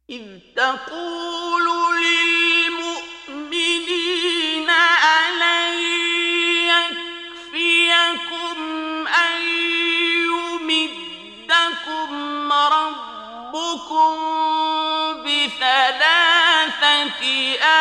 إذ تقول للمؤمنين ألن يكفيكم أن يمدكم ربكم ب3